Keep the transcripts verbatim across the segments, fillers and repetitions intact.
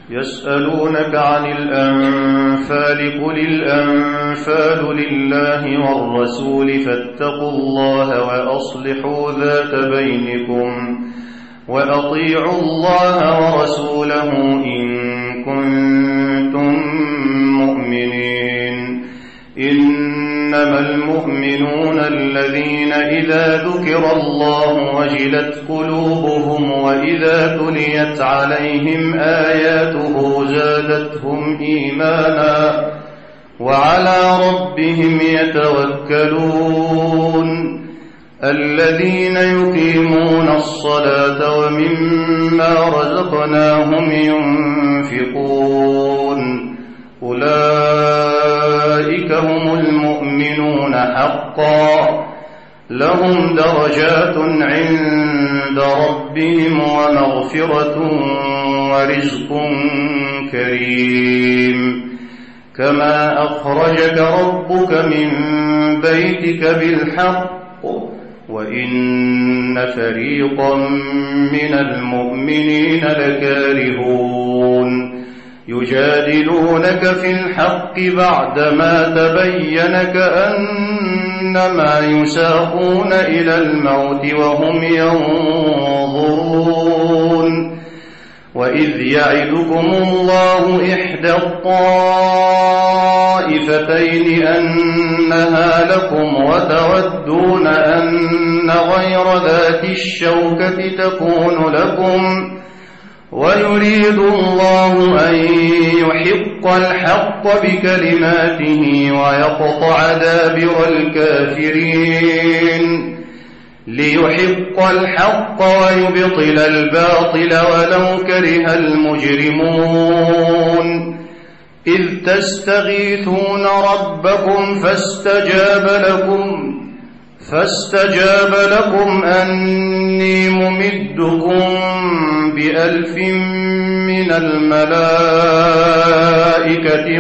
يسألونك عن الأنفال قل الأنفال لله والرسول فاتقوا الله وأصلحوا ذات بينكم وأطيعوا الله ورسوله إن كنتم مؤمنين. إنما المؤمنون الذين إذا ذكر الله وجلت قلوبهم وإذا تليت عليهم آياته زادتهم إيمانا وعلى ربهم يتوكلون. الذين يقيمون الصلاة ومما رزقناهم ينفقون أولئك هم المؤمنون حقا لهم درجات عند ربهم ومغفرة ورزق كريم. كما أخرجك ربك من بيتك بالحق وإن فريقا من المؤمنين لكارهون يجادلونك في الحق بعدما تبين كأنما يساقون إلى الموت وهم ينظرون. وإذ يعدكم الله إحدى الطائفتين أنها لكم وتودون أن غير ذات الشوكة تكون لكم ويريد الله أن يحق الحق بكلماته ويقطع دابر الكافرين ليحق الحق ويبطل الباطل ولو كره المجرمون. إذ تستغيثون ربكم فاستجاب لكم فاستجاب لكم أني ممدكم بألف من الملائكة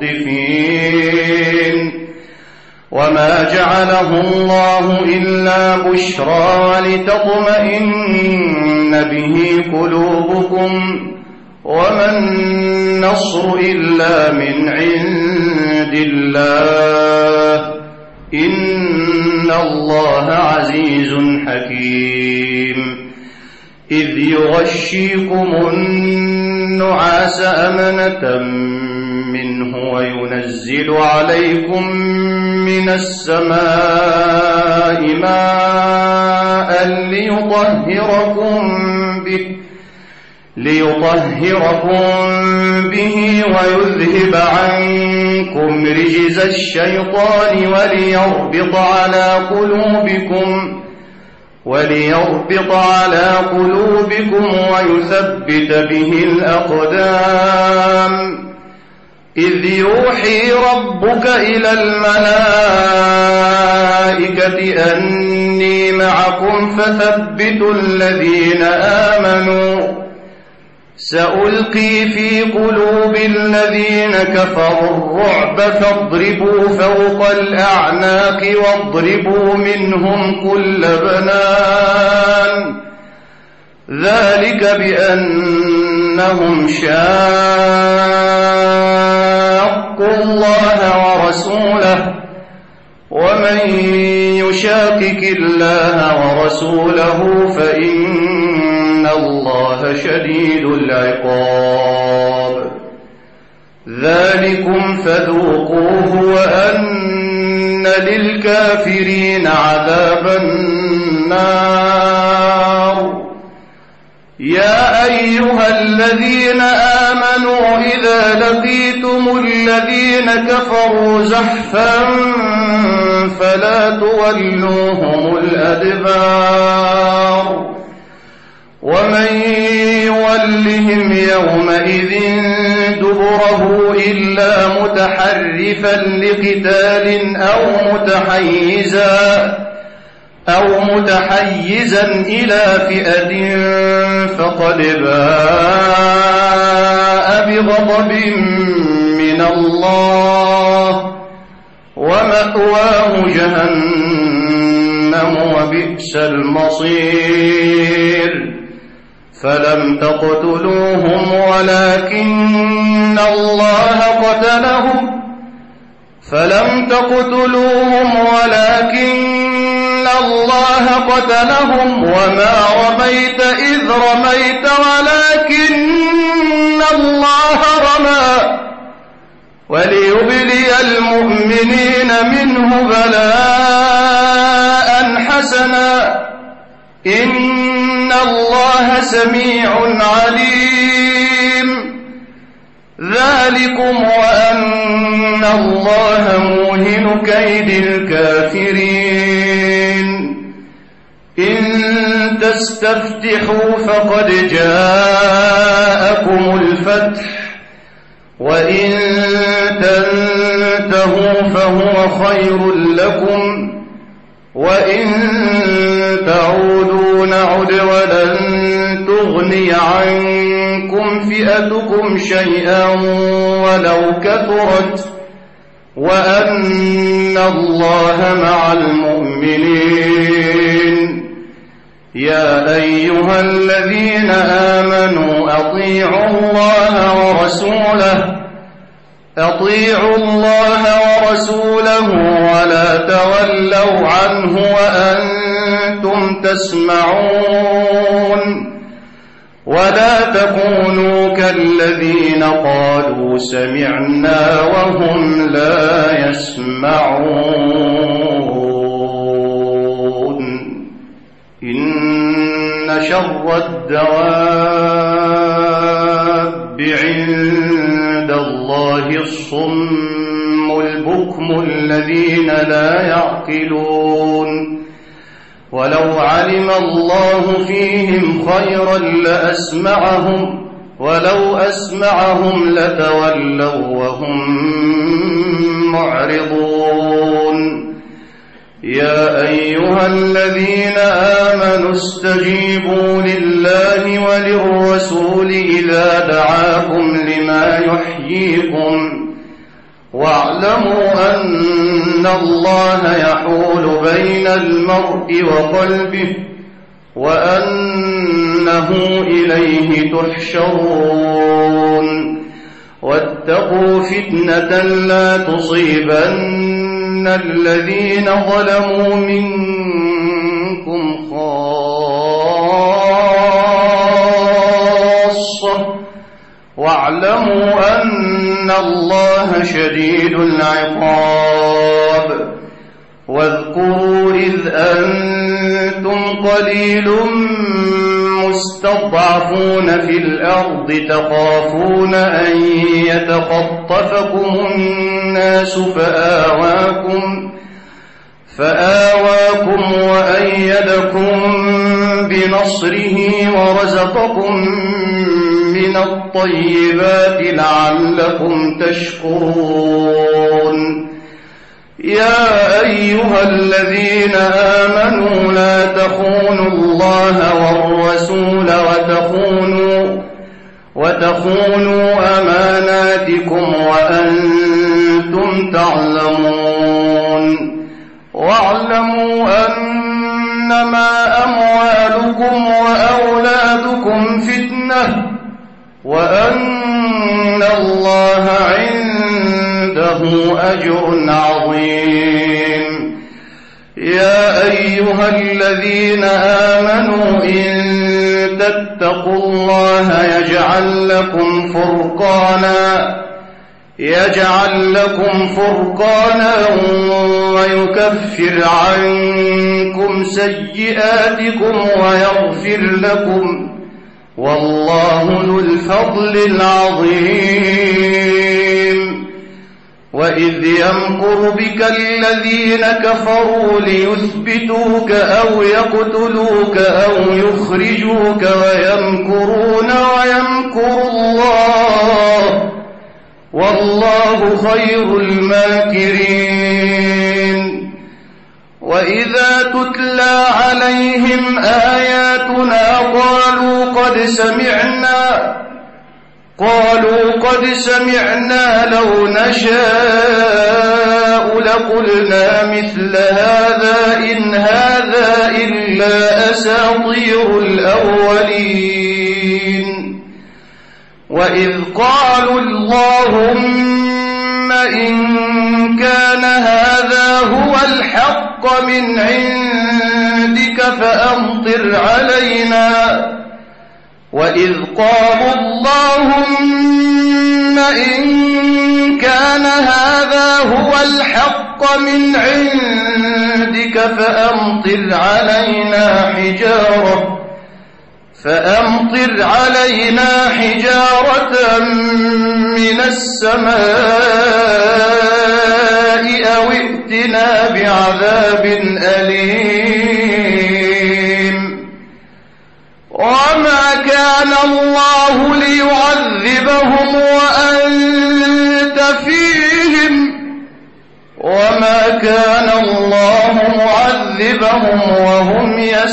مردفين. وما جعله الله إلا بشرى ولتطمئن به قلوبكم وما النصر إلا من عند الله إن الله عزيز حكيم. إذ يغشيكم النعاس أمنة منه وينزل عليكم من السماء ماء ليطهركم به ليطهركم به ويذهب عنكم رجز الشيطان وليربط على قلوبكم وليربط على قلوبكم ويثبت به الأقدام. إذ يوحي ربك إلى الملائكة أني معكم فثبتوا الذين آمنوا سألقي في قلوب الذين كفروا الرعب فاضربوا فوق الأعناق واضربوا منهم كل بنان. ذلك بأنهم شاقوا الله ورسوله ومن يشاقق الله ورسوله فإن الله شديد العقاب. ذلكم فذوقوه وأن للكافرين عذاب النار. يا أيها الذين آمنوا إذا لقيتم الذين كفروا زحفا فلا تولوهم الأدبار. ومن يولهم يومئذ دبره إلا متحرفا لقتال أو متحيزا أو متحيزا إلى فئة فقد باء بغضب من الله ومأواه جهنم وبئس المصير. فلم تقتلوهم ولكن الله قتلهم فلم تقتلوهم ولكن الله قتلهم وما رميت إذ رميت ولكن الله رمى وليبلي المؤمنين منه بلاء حسنا إن الله سميع عليم ذلكم وأن الله موهن كيد الكافرين إن تستفتحوا فقد جاءكم الفتح وإن تنتهوا فهو خير لكم وإن تعودوا نعد ولن تغني عنكم فئتكم شيئا ولو كثرت وأن الله مع المؤمنين يا أيها الذين آمنوا أطيعوا الله ورسوله أطيعوا الله ورسوله ولا تولوا عنه وأنتم تسمعون ولا تكونوا كالذين قالوا سمعنا وهم لا يسمعون إن شر الدواب عند الله الصم البكم الذين لا يعقلون ولو علم الله فيهم خيرا لأسمعهم ولو أسمعهم لتولوا وهم معرضون يا أيها الذين آمنوا استجيبوا لله وللرسول إذا دعاكم لما يحييكم واعلموا أن الله يحول بين المرء وقلبه وأنه إليه تحشرون واتقوا فتنة لا تصيبن الذين ظلموا منكم خاصة واعلموا أن الله شديد العقاب واذكروا إذ أنتم قليل مستضعفون في الأرض تخافون أن يتخطفكم الناس فآواكم فآواكم وأيدكم بنصره ورزقكم من الطيبات لعلكم تشكرون يا أيها الذين آمنوا لا تخونوا الله والرسول وتخونوا وتخونوا أماناتكم وأنتم تعلمون واعلموا أنما أموالكم وأولادكم فتنة وأن الله عنده أجر عظيم يا أيها الذين آمنوا إن تتقوا الله يجعل لكم فرقانا يجعل لكم فرقانا ويكفر عنكم سيئاتكم ويغفر لكم والله ذو الفضل العظيم وإذ يمكر بك الذين كفروا ليثبتوك أو يقتلوك أو يخرجوك ويمكرون ويمكر الله والله خير الماكرين وإذا تتلى عليهم آياتنا قالوا قد سمعنا قالوا قد سمعنا لو نشاء لقلنا مثل هذا إن هذا إلا أساطير الأولين وإذ قالوا اللهم إن كان هذا هو الحق من عندك فأمطر علينا وإذ قالوا اللهم إن كان هذا هو الحق من عندك فأمطر علينا حجارة فأمطر علينا حجارة من السماء أو ائتنا بعذاب أليم وما كان الله ليعذبهم وأنت فيهم وما كان الله معذبهم وهم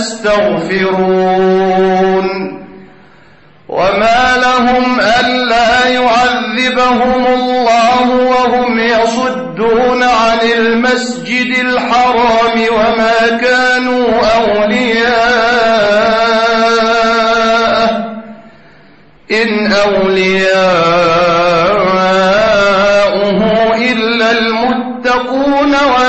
يستغفرون وما لهم ألا يعذبهم الله وهم يصدون عن المسجد الحرام وما كانوا أولياءه إن أولياؤه إلا المتقون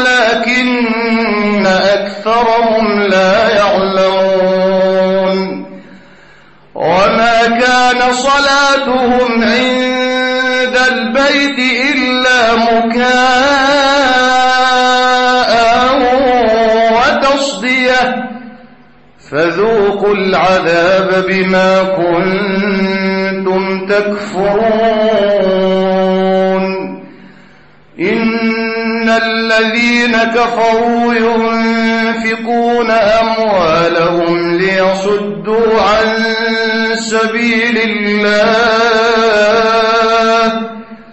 ولكن أكثرهم لا يعلمون وما كان صلاتهم عند البيت إلا مكاء وتصدية فذوقوا العذاب بما كنتم تكفرون إن الذين كفروا ينفقون أموالهم ليصدوا عن سبيل الله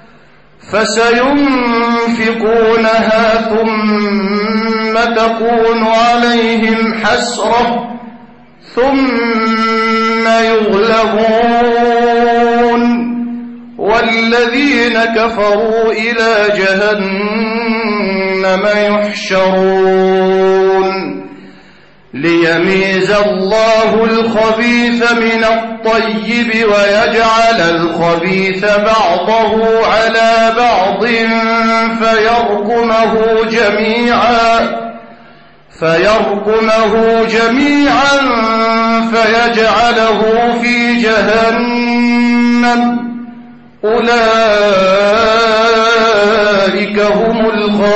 فسينفقونها ثم تكون عليهم حسرة ثم يغلبون والذين كفروا إلى جهنم يحشرون ليميز الله الخبيث من الطيب ويجعل الخبيث بعضه على بعض فيركمه جميعا فيركمه جميعا فيجعله في جهنم أولئك هم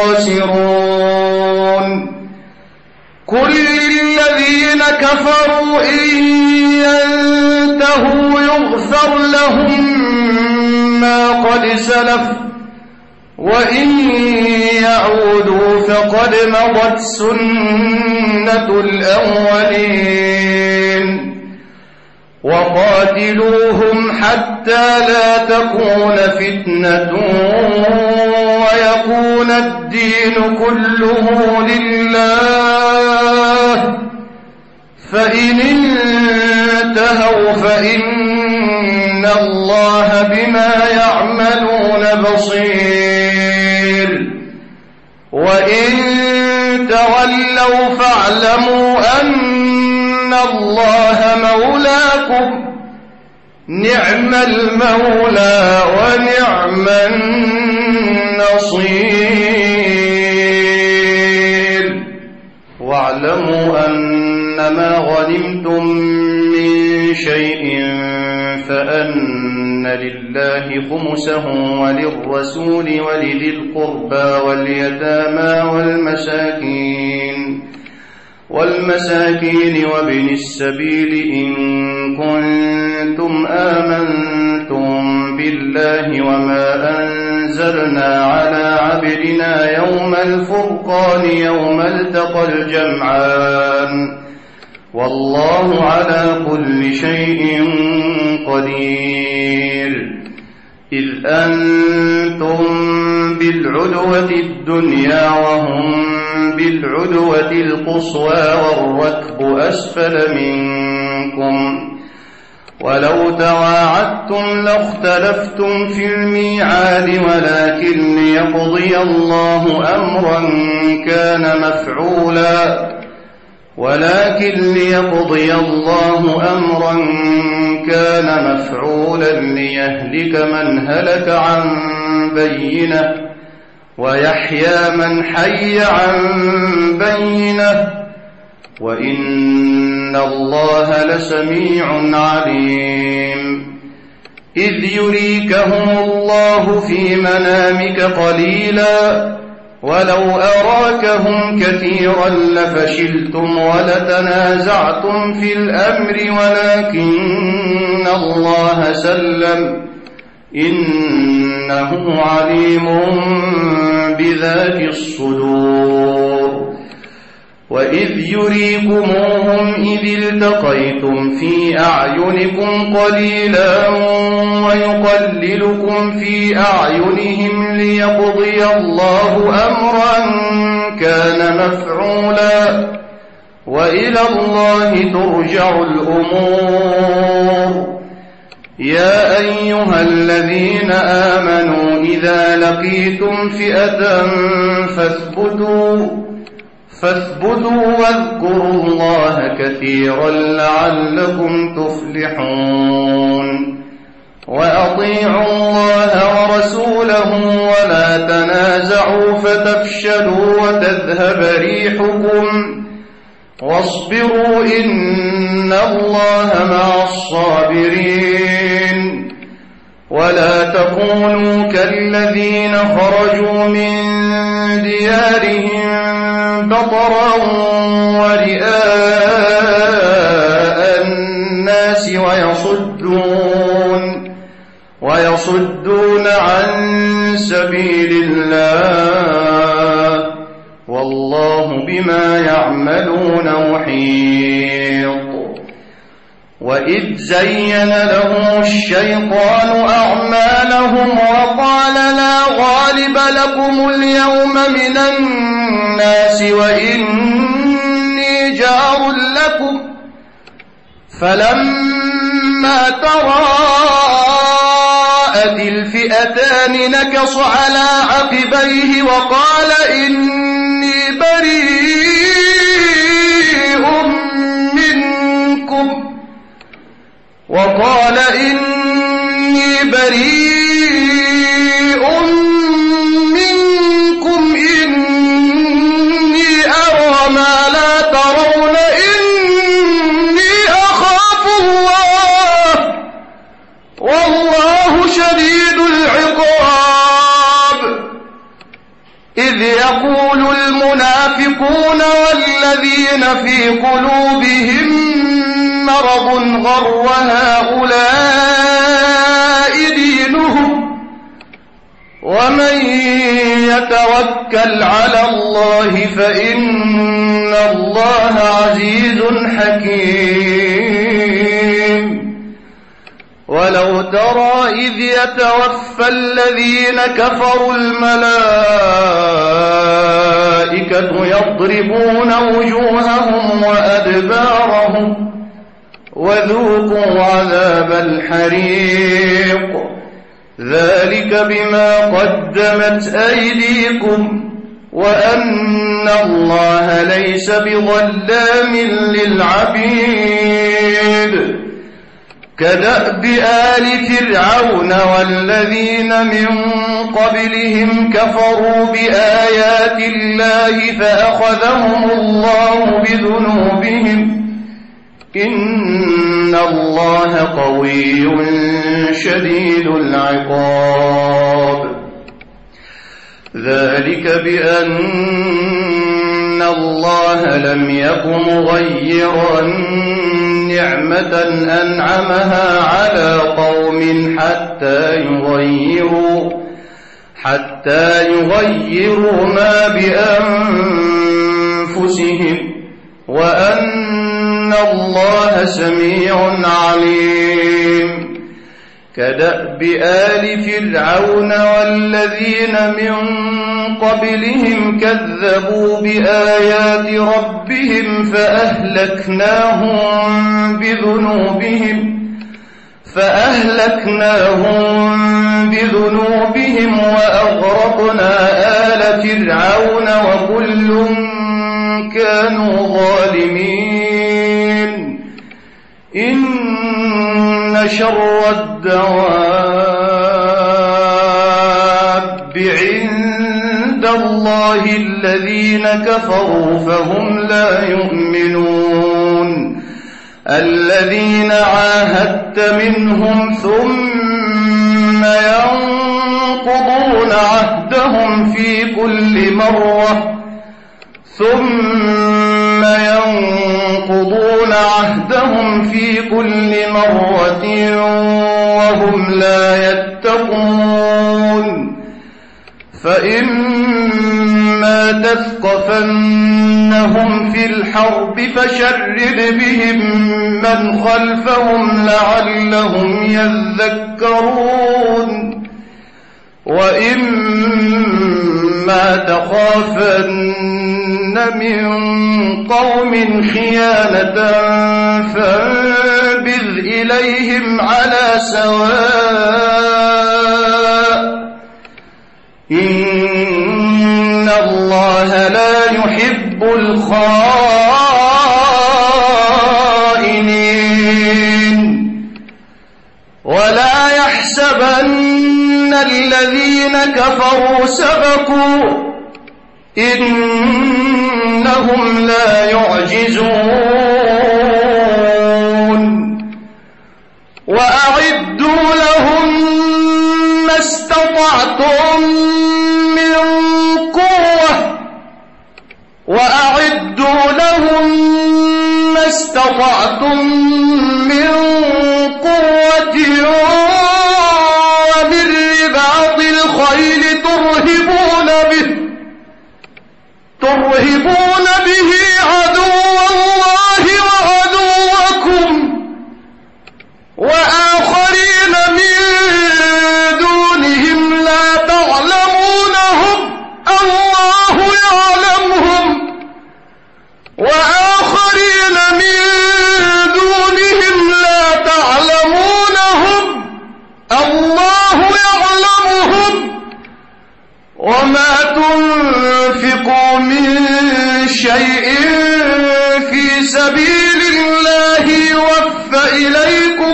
الخاسرون قل للذين كفروا إن ينتهوا يغفر لهم ما قد سلف وإن يعودوا فقد مضت سنة الأولين وقاتلوهم حتى لا تكون فتنة ويكون الدين كله لله فإن انتهوا فإن الله بما يعملون بصير وإن تولوا فاعلموا أن الله مولاكم نعم المولى ونعم النصير واعلموا أنما غنمتم من شيء فأن لله خمسه وللرسول ولذي القربى واليتامى والمساكين والمساكين وابن السبيل إن كنتم آمنتم بالله وما أنزلنا على عبدنا يوم الفرقان يوم التقى الجمعان والله على كل شيء قدير إذ أنتم بالعدوة الدنيا وهم بالعدوة القصوى والركب أسفل منكم ولو تواعدتم لاختلفتم في الميعاد ولكن ليقضي الله أمرا كان مفعولا ولكن ليقضي الله أمرا كان مفعولا ليهلك من هلك عن بينة ويحيى من حي عن بينة وإن الله لسميع عليم. إذ يريكهم الله في منامك قليلا ولو أراكهم كثيرا لفشلتم ولتنازعتم في الأمر ولكن الله سلم إنه عليم بذات الصدور. وإذ يريكموهم إذ التقيتم في أعينكم قليلا ويقللكم في أعينهم ليقضي الله أمرا كان مفعولا وإلى الله ترجع الأمور. يا أيها الذين آمنوا إذا لقيتم فئة فاثبتوا فاثبتوا واذكروا الله كثيرا لعلكم تفلحون. وأطيعوا الله ورسوله ولا تنازعوا فتفشلوا وتذهب ريحكم واصبروا إن الله مع الصابرين. ولا تكونوا كالذين خرجوا من ديارهم بطرا ورئاء الناس ويصدون ويصدون عن سبيل الله والله بما يعملون محيط. وإذ زين لهم الشيطان أعمالهم وقال لا غالب لكم اليوم من الناس وإني جار لكم فلما تراءت الفئتان نكص على عقبيه وقال إني بريء منكم وقال إني بريء منكم إني أرى ما لا ترون إني أخاف الله والله شديد العقاب. إذ يقول المنافقون والذين في قلوبهم مرض غر هؤلاء دينهم ومن يتوكل على الله فإن الله عزيز حكيم. ولو ترى إذ يتوفى الذين كفروا الملائكة يضربون وجوههم وأدبارهم وذوقوا عذاب الحريق ذلك بما قدمت أيديكم وأن الله ليس بظلام للعبيد. كدأب آل فرعون والذين من قبلهم كفروا بآيات الله فأخذهم الله بذنوبهم إن الله قوي شديد العقاب. ذلك بأن الله لم يك مغيرا نعمة أنعمها على قوم حتى يغيروا حتى يغيروا ما بأنفسهم وأن الله سميع عليم. كدأب آل فرعون والذين من قبلهم كذبوا بآيات ربهم فأهلكناهم بذنوبهم فأهلكناهم بذنوبهم وأغرقنا آل فرعون وكل كانوا ظالمين. شر الدواب عند الله الذين كفروا فهم لا يؤمنون الذين عاهدت منهم ثم ينقضون عهدهم في كل مرة ثم ينقضون عهدهم في كل مرة وهم لا يتقون فإما تثقفنهم في الحرب فشرد بهم من خلفهم لعلهم يذكرون وإما تخافن من قوم خيانة فانبذ إليهم على سواء إن الله لا يحب الخائنين ولا يحسبن الذين كفروا سبقوا إنهم لا يعجزون وأعدوا لهم ما استطعتم من قوة وأعدوا لهم ما استطعتم من قوة ومن رباط الخيل ترهبون به ترهبون به عدو الله وعدوكم وآخرين من دونهم لا تعلمونهم الله يعلمهم وآخرين من دونهم لا تعلمونهم الله يعلمهم وما تنفقوا من شيء في سبيل الله يوفى إليكم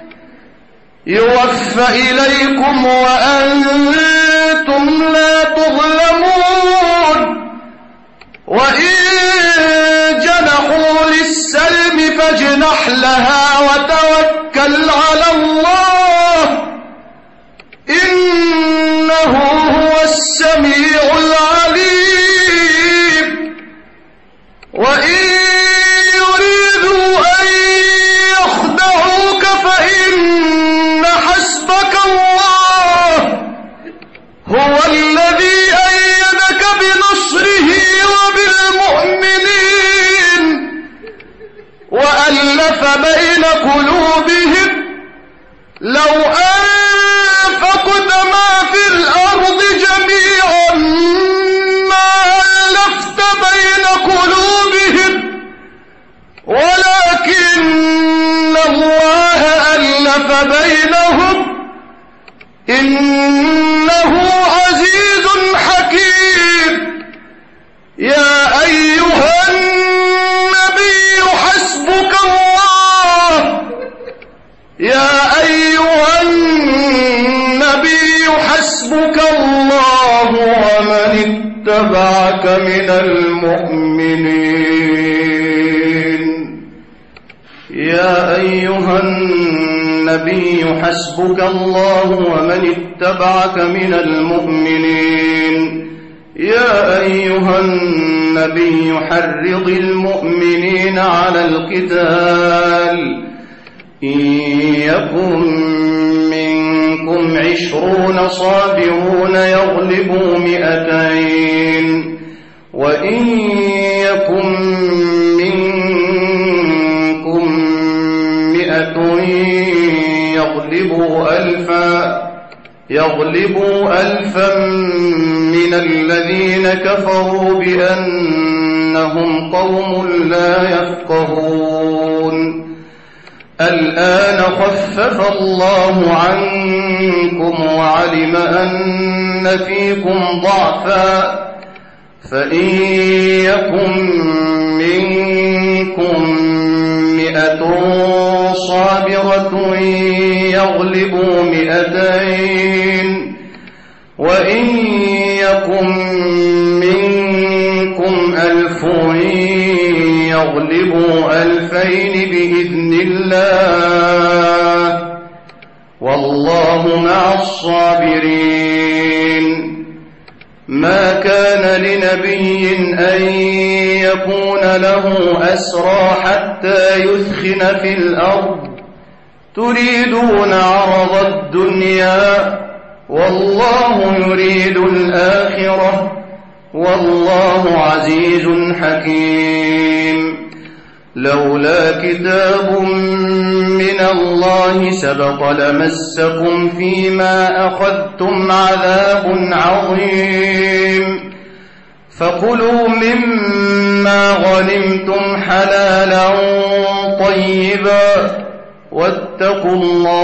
يوفى إليكم وأنتم لا تظلمون وإن جنحوا للسلم فاجنح لها وتوكل على الله إنه هو السميع العليم وإن يريدوا أن يخدعوك فإن حسبك الله هو الذي أيدك بنصره وبالمؤمنين وألف بين قلوبهم لو أنفقت ما في الأرض جميعا ما ألفت بين قلوبهم ولكن الله ألف بينهم إنه عزيز حكيم يا أيها النبي حسبك الله يا أيها النبي حسبك الله ومن اتبعك من المؤمنين يا أيها النبي حسبك الله ومن اتبعك من المؤمنين يا أيها النبي حرض المؤمنين على القتال إن يكن منكم عشرون صابرون يغلبوا مئتين وإن يكن منكم مئة يغلبوا ألفا يغلبوا ألفا من الذين كفروا بأنهم قوم لا يفقهون الآن خفف الله عنكم وعلم أن فيكم ضعفا فإن يكن منكم مئة صابرة يغلبوا مئتين وإن يكن منكم ألف يغلبوا ألفين بإذن الله والله مع الصابرين. ما كان لنبي أن يكون له أسرى حتى يثخن في الأرض تريدون عرض الدنيا والله يريد الآخرة والله عزيز حكيم. لولا كتاب من الله سبق لمسكم فيما أخذتم عذاب عظيم فكلوا مما غنمتم حلالا طيبا واتقوا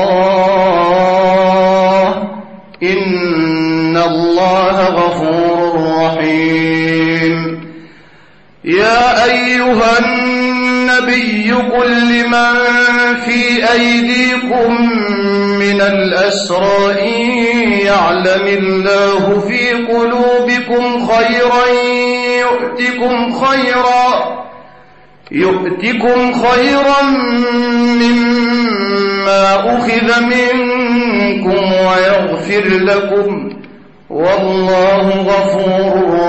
الله إن الله غفور رحيم. يا أيها النبي قل لمن في أيديكم من الأسرى إن يعلم الله في قلوبكم خيرا يؤتكم خيرا يؤتكم خيرا مما أخذ منكم ويغفر لكم والله غفور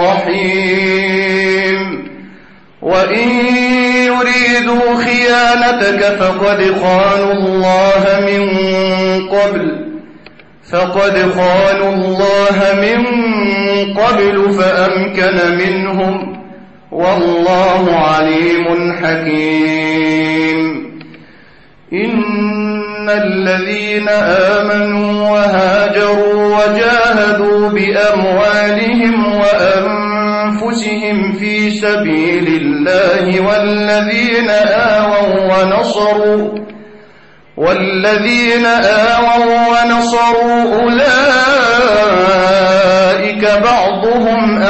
رحيم. وإن يريدوا خيانتك فقد خانوا الله من قبل فقد خانوا الله من قبل فأمكن منهم والله عليم حكيم. إن الذين آمنوا وهاجروا وجاهدوا بأموالهم وأنفسهم في سبيل الله والذين آووا ونصروا والذين آووا ونصروا أولئك بعضهم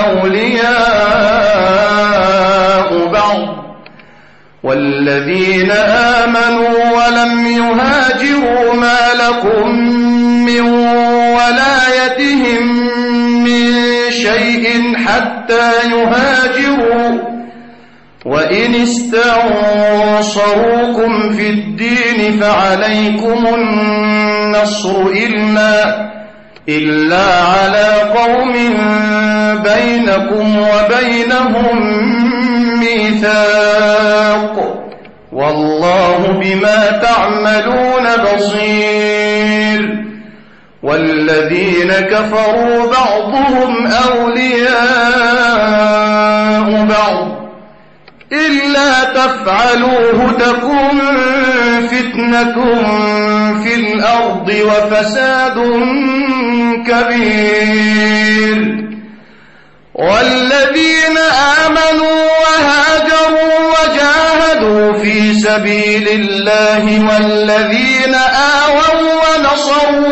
أولياء بعض والذين آمنوا ولم يهاجروا ما لكم من ولايتهم من شيء حتى يهاجروا وإن استنصروكم في الدين فعليكم النصر إلا إلا على قوم بينكم وبينهم ميثاق والله بما تعملون بصير. والذين كفروا بعضهم أولياء بعض إلا تفعلوه تكن فتنة في الأرض وفساد كبير. والذين آمنوا وهاجروا وجاهدوا في سبيل الله والذين آووا ونصروا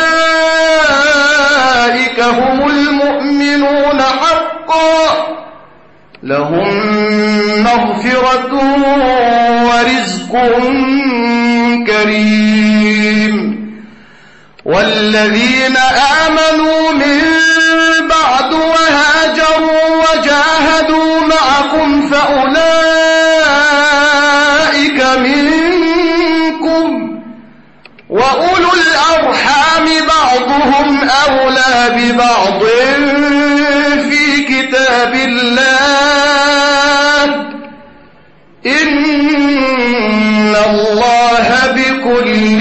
أولئك هم المؤمنون حقا لهم مغفرة ورزق كريم. والذين آمنوا من بعد وهاجروا وجاهدوا معكم فأولئك منكم وأولو الأرحام بعضهم أولى ببعض في كتاب الله إن الله بكل